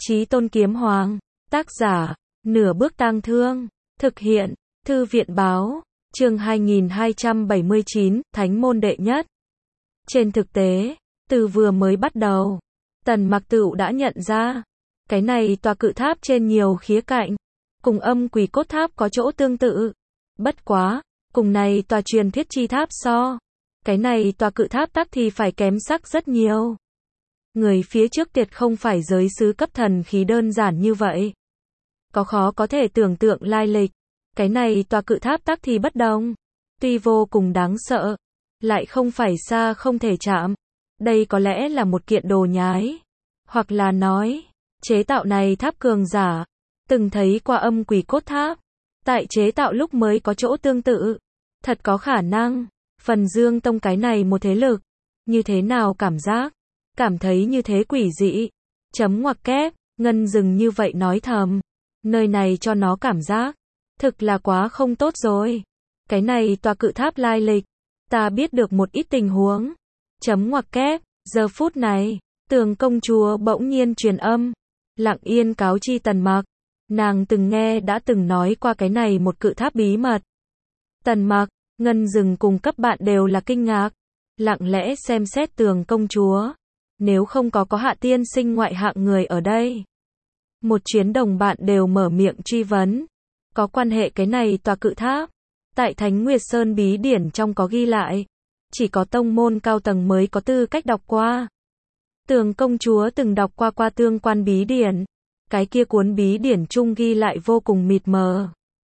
Chí Tôn Kiếm Hoàng, tác giả, Nửa Bước Tang Thương, thực hiện, Thư viện báo, chương 2279, Thánh môn đệ nhất. Trên thực tế, từ vừa mới bắt đầu, Tần Mặc Tựu đã nhận ra, cái này tòa cự tháp trên nhiều khía cạnh, cùng âm quỷ cốt tháp có chỗ tương tự. Bất quá, cùng này tòa truyền thuyết chi tháp so, cái này tòa cự tháp tắc thì phải kém sắc rất nhiều. Người phía trước tuyệt không phải giới sứ cấp thần khí đơn giản như vậy. Có khó có thể tưởng tượng lai lịch. Cái này tòa cự tháp tắc thì bất đồng. Tuy vô cùng đáng sợ, lại không phải xa không thể chạm. Đây có lẽ là một kiện đồ nhái. Hoặc là nói, chế tạo này tháp cường giả, từng thấy qua âm quỷ cốt tháp. Tại chế tạo lúc mới có chỗ tương tự. Thật có khả năng, Phần Dương Tông cái này một thế lực. Như thế nào cảm giác? Cảm thấy như thế quỷ dị. Chấm ngoặc kép, Ngân dừng như vậy nói thầm. Nơi này cho nó cảm giác. Thực là quá không tốt rồi. Cái này tòa cự tháp lai lịch. Ta biết được một ít tình huống. Chấm ngoặc kép, giờ phút này, Tường công chúa bỗng nhiên truyền âm. Lặng yên cáo chi Tần Mặc. Nàng từng nghe đã từng nói qua cái này một cự tháp bí mật. Tần Mặc, Ngân dừng cùng các bạn đều là kinh ngạc. Lặng lẽ xem xét Tường công chúa. Nếu không có hạ tiên sinh ngoại hạng người ở đây. Một chuyến đồng bạn đều mở miệng truy vấn. Có quan hệ cái này tòa cự tháp. Tại Thánh Nguyệt Sơn bí điển trong có ghi lại. Chỉ có tông môn cao tầng mới có tư cách đọc qua. Tường công chúa từng đọc qua tương quan bí điển. Cái kia cuốn bí điển chung ghi lại vô cùng mịt mờ.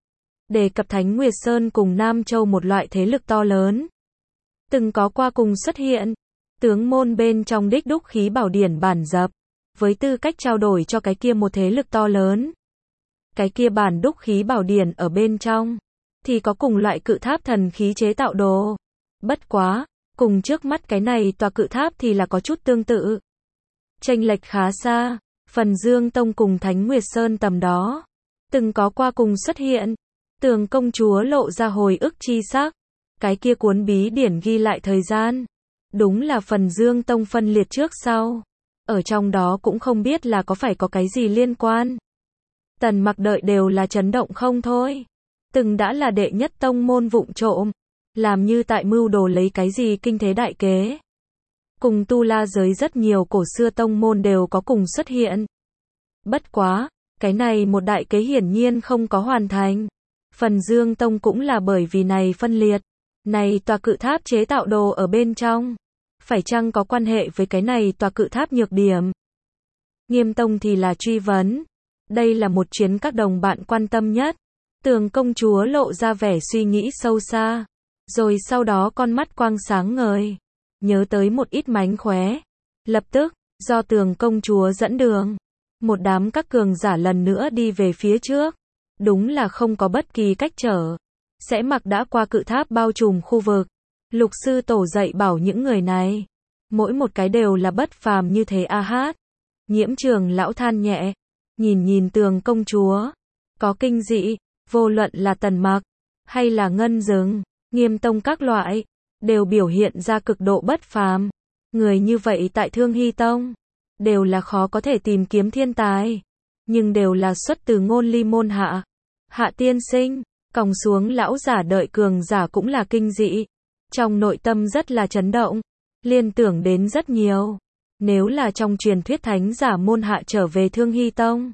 Đề cập Thánh Nguyệt Sơn cùng Nam Châu một loại thế lực to lớn. Từng có qua cùng xuất hiện. Tướng môn bên trong đích đúc khí bảo điển bản dập. Với tư cách trao đổi cho cái kia một thế lực to lớn. Cái kia bản đúc khí bảo điển ở bên trong. Thì có cùng loại cự tháp thần khí chế tạo đồ. Bất quá, cùng trước mắt cái này tòa cự tháp thì là có chút tương tự. Chênh lệch khá xa. Phần Dương Tông cùng Thánh Nguyệt Sơn tầm đó. Từng có qua cùng xuất hiện. Tường công chúa lộ ra hồi ức chi sắc. Cái kia cuốn bí điển ghi lại thời gian. Đúng là Phần Dương Tông phân liệt trước sau. Ở trong đó cũng không biết là có phải có cái gì liên quan. Tần Mặc đợi đều là chấn động không thôi. Từng đã là đệ nhất tông môn vụng trộm. Làm như tại mưu đồ lấy cái gì kinh thế đại kế. Cùng tu la giới rất nhiều cổ xưa tông môn đều có cùng xuất hiện. Bất quá, cái này một đại kế hiển nhiên không có hoàn thành. Phần Dương Tông cũng là bởi vì này phân liệt. Này tòa cự tháp chế tạo đồ ở bên trong. Phải chăng có quan hệ với cái này tòa cự tháp nhược điểm? Nghiêm Tông thì là truy vấn. Đây là một chuyến các đồng bạn quan tâm nhất. Tường công chúa lộ ra vẻ suy nghĩ sâu xa. Rồi sau đó con mắt quang sáng ngời. Nhớ tới một ít mánh khóe. Lập tức, do Tường công chúa dẫn đường. Một đám các cường giả lần nữa đi về phía trước. Đúng là không có bất kỳ cách trở. Sẽ mặc đã qua cự tháp bao trùm khu vực. Lục sư tổ dạy bảo những người này. Mỗi một cái đều là bất phàm như thế a hát. Nhiễm Trường lão than nhẹ. Nhìn Tường công chúa. Có kinh dị. Vô luận là Tần Mặc. Hay là Ngân dừng. Nghiêm Tông các loại. Đều biểu hiện ra cực độ bất phàm. Người như vậy tại Thương Hy Tông. Đều là khó có thể tìm kiếm thiên tài. Nhưng đều là xuất từ ngôn ly môn hạ. Hạ tiên sinh. Còng xuống lão giả đợi cường giả cũng là kinh dị. Trong nội tâm rất là chấn động. Liên tưởng đến rất nhiều. Nếu là trong truyền thuyết thánh giả môn hạ trở về Thương Hy Tông.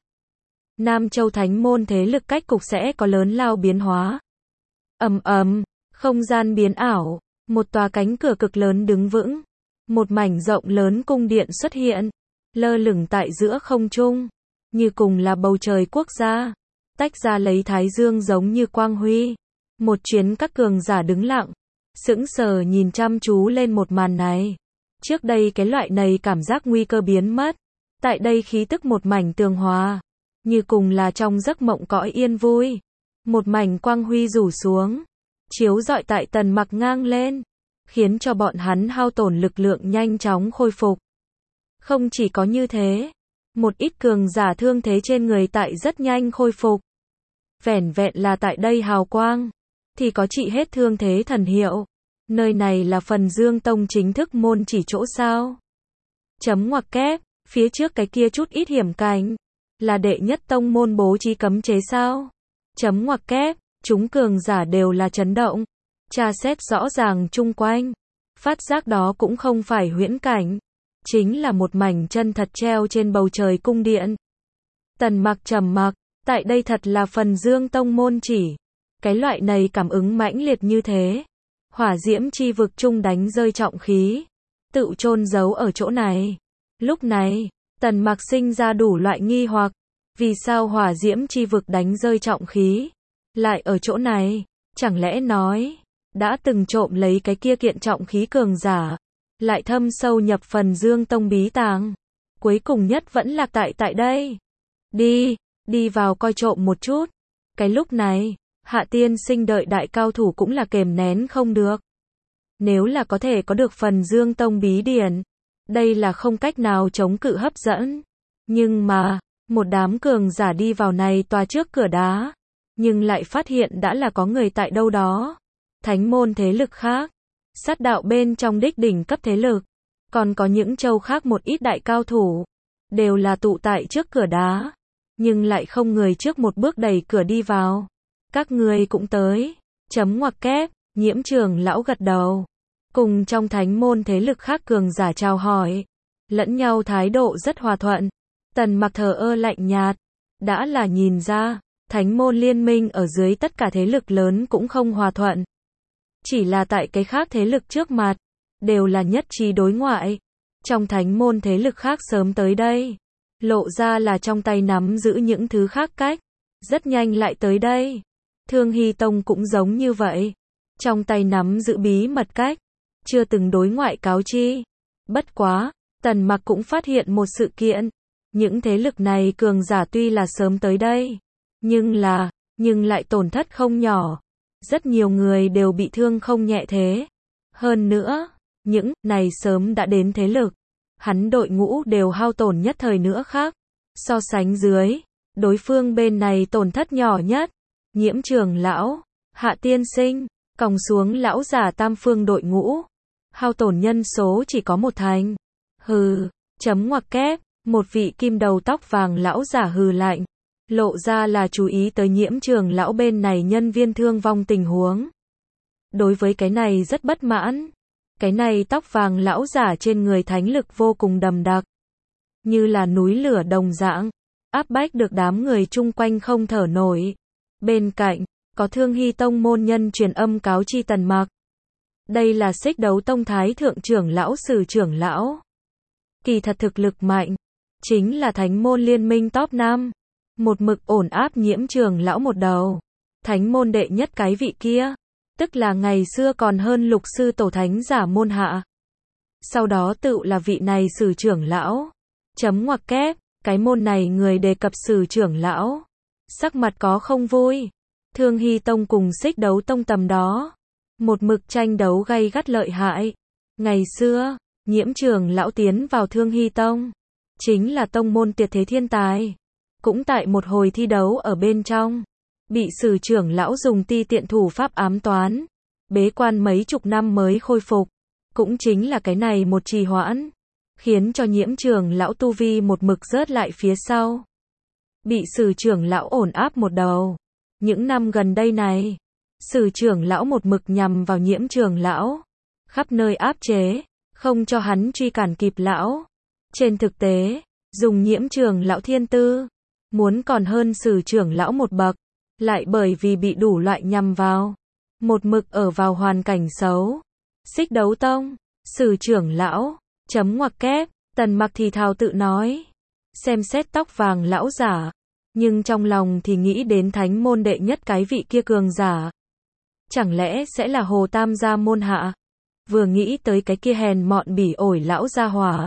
Nam Châu thánh môn thế lực cách cục sẽ có lớn lao biến hóa. Không gian biến ảo. Một tòa cánh cửa cực lớn đứng vững. Một mảnh rộng lớn cung điện xuất hiện. Lơ lửng tại giữa không trung. Như cùng là bầu trời quốc gia. Tách ra lấy thái dương giống như quang huy. Một chuyến các cường giả đứng lặng. Sững sờ nhìn chăm chú lên một màn này. Trước đây cái loại này cảm giác nguy cơ biến mất. Tại đây khí tức một mảnh tường hòa. Như cùng là trong giấc mộng cõi yên vui. Một mảnh quang huy rủ xuống. Chiếu rọi tại Tần Mặc ngang lên. Khiến cho bọn hắn hao tổn lực lượng nhanh chóng khôi phục. Không chỉ có như thế. Một ít cường giả thương thế trên người tại rất nhanh khôi phục. Vẻn vẹn là tại đây hào quang. Thì có trị hết thương thế thần hiệu. Nơi này là Phần Dương Tông chính thức môn chỉ chỗ sao. Chấm ngoặc kép. Phía trước cái kia chút ít hiểm cảnh. là đệ nhất tông môn bố trí cấm chế sao? Chấm ngoặc kép, chúng cường giả đều là chấn động. Tra xét rõ ràng chung quanh. Phát giác đó cũng không phải huyễn cảnh. Chính là một mảnh chân thật treo trên bầu trời cung điện. Tần Mặc trầm mặc, tại đây thật là Phần Dương tông môn chỉ. Cái loại này cảm ứng mãnh liệt như thế. Hỏa diễm chi vực trung đánh rơi trọng khí. Tự chôn giấu ở chỗ này. Lúc này, Tần Mặc sinh ra đủ loại nghi hoặc. Vì sao hỏa diễm chi vực đánh rơi trọng khí? Lại ở chỗ này? Chẳng lẽ nói, đã từng trộm lấy cái kia kiện trọng khí cường giả. Lại thâm sâu nhập Phần Dương tông bí tàng. Cuối cùng nhất vẫn lạc tại đây. Đi vào coi trộm một chút. Cái lúc này, Hạ tiên sinh đợi đại cao thủ cũng là kềm nén không được. Nếu là có thể có được Phần Dương tông bí điển, đây là không cách nào chống cự hấp dẫn. Nhưng mà, một đám cường giả đi vào này tòa trước cửa đá, nhưng lại phát hiện đã là có người tại đâu đó. Thánh môn thế lực khác, sát đạo bên trong đích đỉnh cấp thế lực, còn có những châu khác một ít đại cao thủ, đều là tụ tại trước cửa đá, nhưng lại không người trước một bước đẩy cửa đi vào. Các người cũng tới. Chấm ngoặc kép, Nhiễm trưởng lão gật đầu. Cùng trong thánh môn thế lực khác cường giả chào hỏi. Lẫn nhau thái độ rất hòa thuận. Tần Mặc thờ ơ lạnh nhạt. Đã là nhìn ra, thánh môn liên minh ở dưới tất cả thế lực lớn cũng không hòa thuận. Chỉ là tại cái khác thế lực trước mặt, đều là nhất trí đối ngoại. Trong thánh môn thế lực khác sớm tới đây, lộ ra là trong tay nắm giữ những thứ khác cách, rất nhanh lại tới đây. Thương Hy Tông cũng giống như vậy, trong tay nắm giữ bí mật cách, chưa từng đối ngoại cáo chi. Bất quá, Tần Mặc cũng phát hiện một sự kiện, những thế lực này cường giả tuy là sớm tới đây, nhưng lại tổn thất không nhỏ. Rất nhiều người đều bị thương không nhẹ thế. Hơn nữa, những này sớm đã đến thế lực, hắn đội ngũ đều hao tổn nhất thời nữa khác. So sánh dưới, đối phương bên này tổn thất nhỏ nhất. Nhiễm trưởng lão, Hạ tiên sinh, còng xuống lão giả tam phương đội ngũ. Hao tổn nhân số chỉ có một thành. Hừ, chấm ngoặc kép, một vị kim đầu tóc vàng lão giả hừ lạnh. Lộ ra là chú ý tới Nhiễm trưởng lão bên này nhân viên thương vong tình huống. Đối với cái này rất bất mãn. Cái này tóc vàng lão giả trên người thánh lực vô cùng đậm đặc. Như là núi lửa đồng dạng, áp bách được đám người chung quanh không thở nổi. Bên cạnh, có Thương Hy Tông môn nhân truyền âm cáo chi Tần Mặc. Đây là Xích Đấu Tông Thái Thượng trưởng lão Sử trưởng lão. Kỳ thật thực lực mạnh, chính là thánh môn liên minh top 5. Một mực ổn áp Nhiễm trưởng lão một đầu. Thánh môn đệ nhất cái vị kia, tức là ngày xưa còn hơn Lục sư tổ thánh giả môn hạ. Sau đó tự là vị này Sử trưởng lão. Chấm ngoặc kép, cái môn này người đề cập Sử trưởng lão, sắc mặt có không vui. Thương Hy Tông cùng Xích Đấu Tông tầm đó, một mực tranh đấu gay gắt lợi hại. Ngày xưa, Nhiễm trưởng lão tiến vào Thương Hy Tông, chính là tông môn tuyệt thế thiên tài. Cũng tại một hồi thi đấu ở bên trong, bị Sử trưởng lão dùng ti tiện thủ pháp ám toán, bế quan mấy chục năm mới khôi phục. Cũng chính là cái này một trì hoãn, khiến cho Nhiễm trưởng lão tu vi một mực rớt lại phía sau. Bị Sử trưởng lão ổn áp một đầu. Những năm gần đây này, Sử trưởng lão một mực nhằm vào Nhiễm trưởng lão, khắp nơi áp chế, không cho hắn truy cản kịp lão. Trên thực tế, dùng Nhiễm trưởng lão thiên tư, muốn còn hơn Sử trưởng lão một bậc, lại bởi vì bị đủ loại nhằm vào, một mực ở vào hoàn cảnh xấu. Xích Đấu Tông, Sử trưởng lão, chấm ngoặc kép, Tần Mặc thì thào tự nói. Xem xét tóc vàng lão giả, nhưng trong lòng thì nghĩ đến thánh môn đệ nhất cái vị kia cường giả. Chẳng lẽ sẽ là Hồ Tam gia môn hạ? Vừa nghĩ tới cái kia hèn mọn bỉ ổi lão gia hỏa,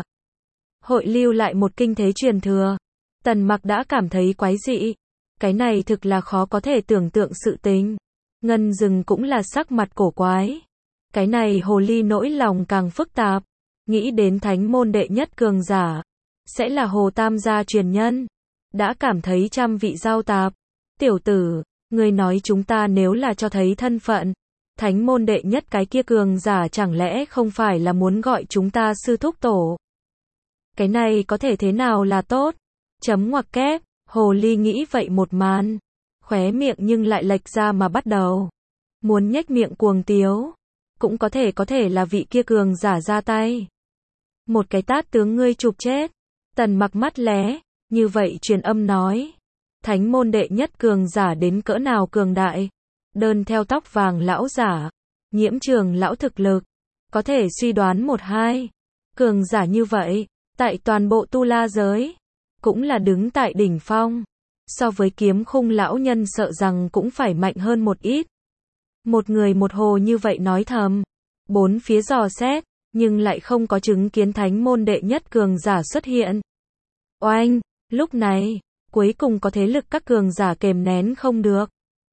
hội lưu lại một kinh thế truyền thừa, Tần Mặc đã cảm thấy quái dị. Cái này thực là khó có thể tưởng tượng sự tình. Ngân Dừng cũng là sắc mặt cổ quái. Cái này hồ ly nỗi lòng càng phức tạp. Nghĩ đến thánh môn đệ nhất cường giả, sẽ là Hồ Tam gia truyền nhân. Đã cảm thấy trăm vị giao tạp. Tiểu tử, ngươi nói chúng ta nếu là cho thấy thân phận, thánh môn đệ nhất cái kia cường giả chẳng lẽ không phải là muốn gọi chúng ta sư thúc tổ? Cái này có thể thế nào là tốt? Chấm ngoặc kép, Hồ ly nghĩ vậy một màn, khóe miệng nhưng lại lệch ra mà bắt đầu muốn nhếch miệng cuồng tiếu. Cũng có thể là vị kia cường giả ra tay. Một cái tát tướng ngươi chụp chết. Tần Mặc mắt lé, như vậy truyền âm nói. Thánh môn đệ nhất cường giả đến cỡ nào cường đại. Đơn theo tóc vàng lão giả, Nhiễm Trường lão thực lực, có thể suy đoán một hai. Cường giả như vậy, tại toàn bộ tu la giới, cũng là đứng tại đỉnh phong. So với Kiếm Khung lão nhân sợ rằng cũng phải mạnh hơn một ít. Một người một hồ như vậy nói thầm, bốn phía dò xét, nhưng lại không có chứng kiến thánh môn đệ nhất cường giả xuất hiện. Oanh, lúc này, cuối cùng có thế lực các cường giả kềm nén không được.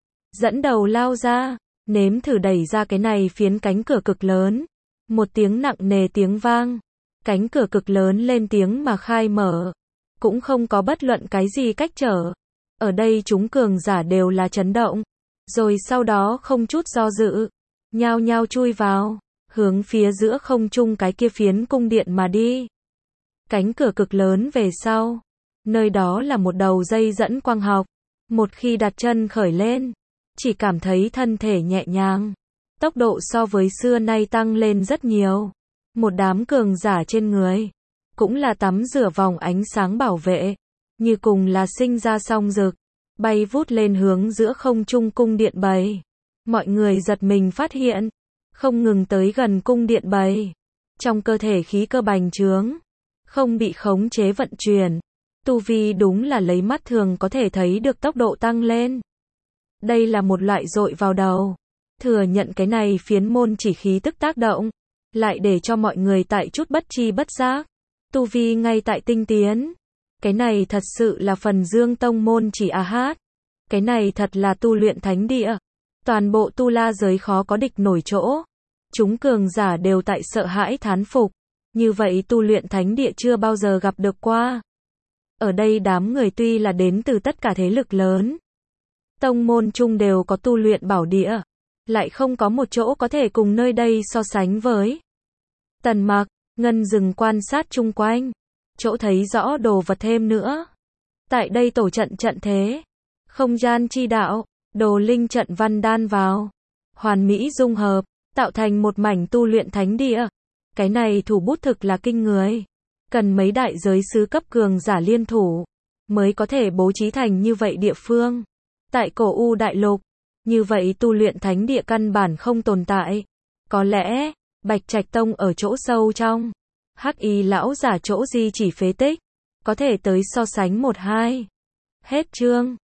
Dẫn đầu lao ra, nếm thử đẩy ra cái này phiến cánh cửa cực lớn. Một tiếng nặng nề tiếng vang, cánh cửa cực lớn lên tiếng mà khai mở. Cũng không có bất luận cái gì cách trở. Ở đây chúng cường giả đều là chấn động. Rồi sau đó không chút do dự, nhao nhao chui vào, hướng phía giữa không trung cái kia phiến cung điện mà đi. Cánh cửa cực lớn về sau, nơi đó là một đầu dây dẫn quang học. Một khi đặt chân khởi lên, chỉ cảm thấy thân thể nhẹ nhàng, tốc độ so với xưa nay tăng lên rất nhiều. Một đám cường giả trên người, cũng là tắm rửa vòng ánh sáng bảo vệ, như cùng là sinh ra song rực, bay vút lên hướng giữa không trung cung điện bầy. Mọi người giật mình phát hiện, không ngừng tới gần cung điện bầy, trong cơ thể khí cơ bành trướng, không bị khống chế vận chuyển, tu vi đúng là lấy mắt thường có thể thấy được tốc độ tăng lên. Đây là một loại dội vào đầu, thừa nhận cái này phiến môn chỉ khí tức tác động, lại để cho mọi người tại chút bất chi bất giác, tu vi ngay tại tinh tiến. Cái này thật sự là phần Dương tông môn chỉ hát. Cái này thật là tu luyện thánh địa. Toàn bộ tu la giới khó có địch nổi chỗ. Chúng cường giả đều tại sợ hãi thán phục. Như vậy tu luyện thánh địa chưa bao giờ gặp được qua. Ở đây đám người tuy là đến từ tất cả thế lực lớn, tông môn chung đều có tu luyện bảo địa, lại không có một chỗ có thể cùng nơi đây so sánh với. Tần Mặc, Ngân dừng quan sát chung quanh, chỗ thấy rõ đồ vật thêm nữa. Tại đây tổ trận thế, không gian chi đạo, đồ linh trận văn đan vào, hoàn mỹ dung hợp, tạo thành một mảnh tu luyện thánh địa. Cái này thủ bút thực là kinh người. Cần mấy đại giới sứ cấp cường giả liên thủ, mới có thể bố trí thành như vậy địa phương. Tại cổ U đại lục, như vậy tu luyện thánh địa căn bản không tồn tại. Có lẽ, Bạch Trạch Tông ở chỗ sâu trong, Hắc Y lão giả chỗ di chỉ phế tích, có thể tới so sánh một hai. Hết chương.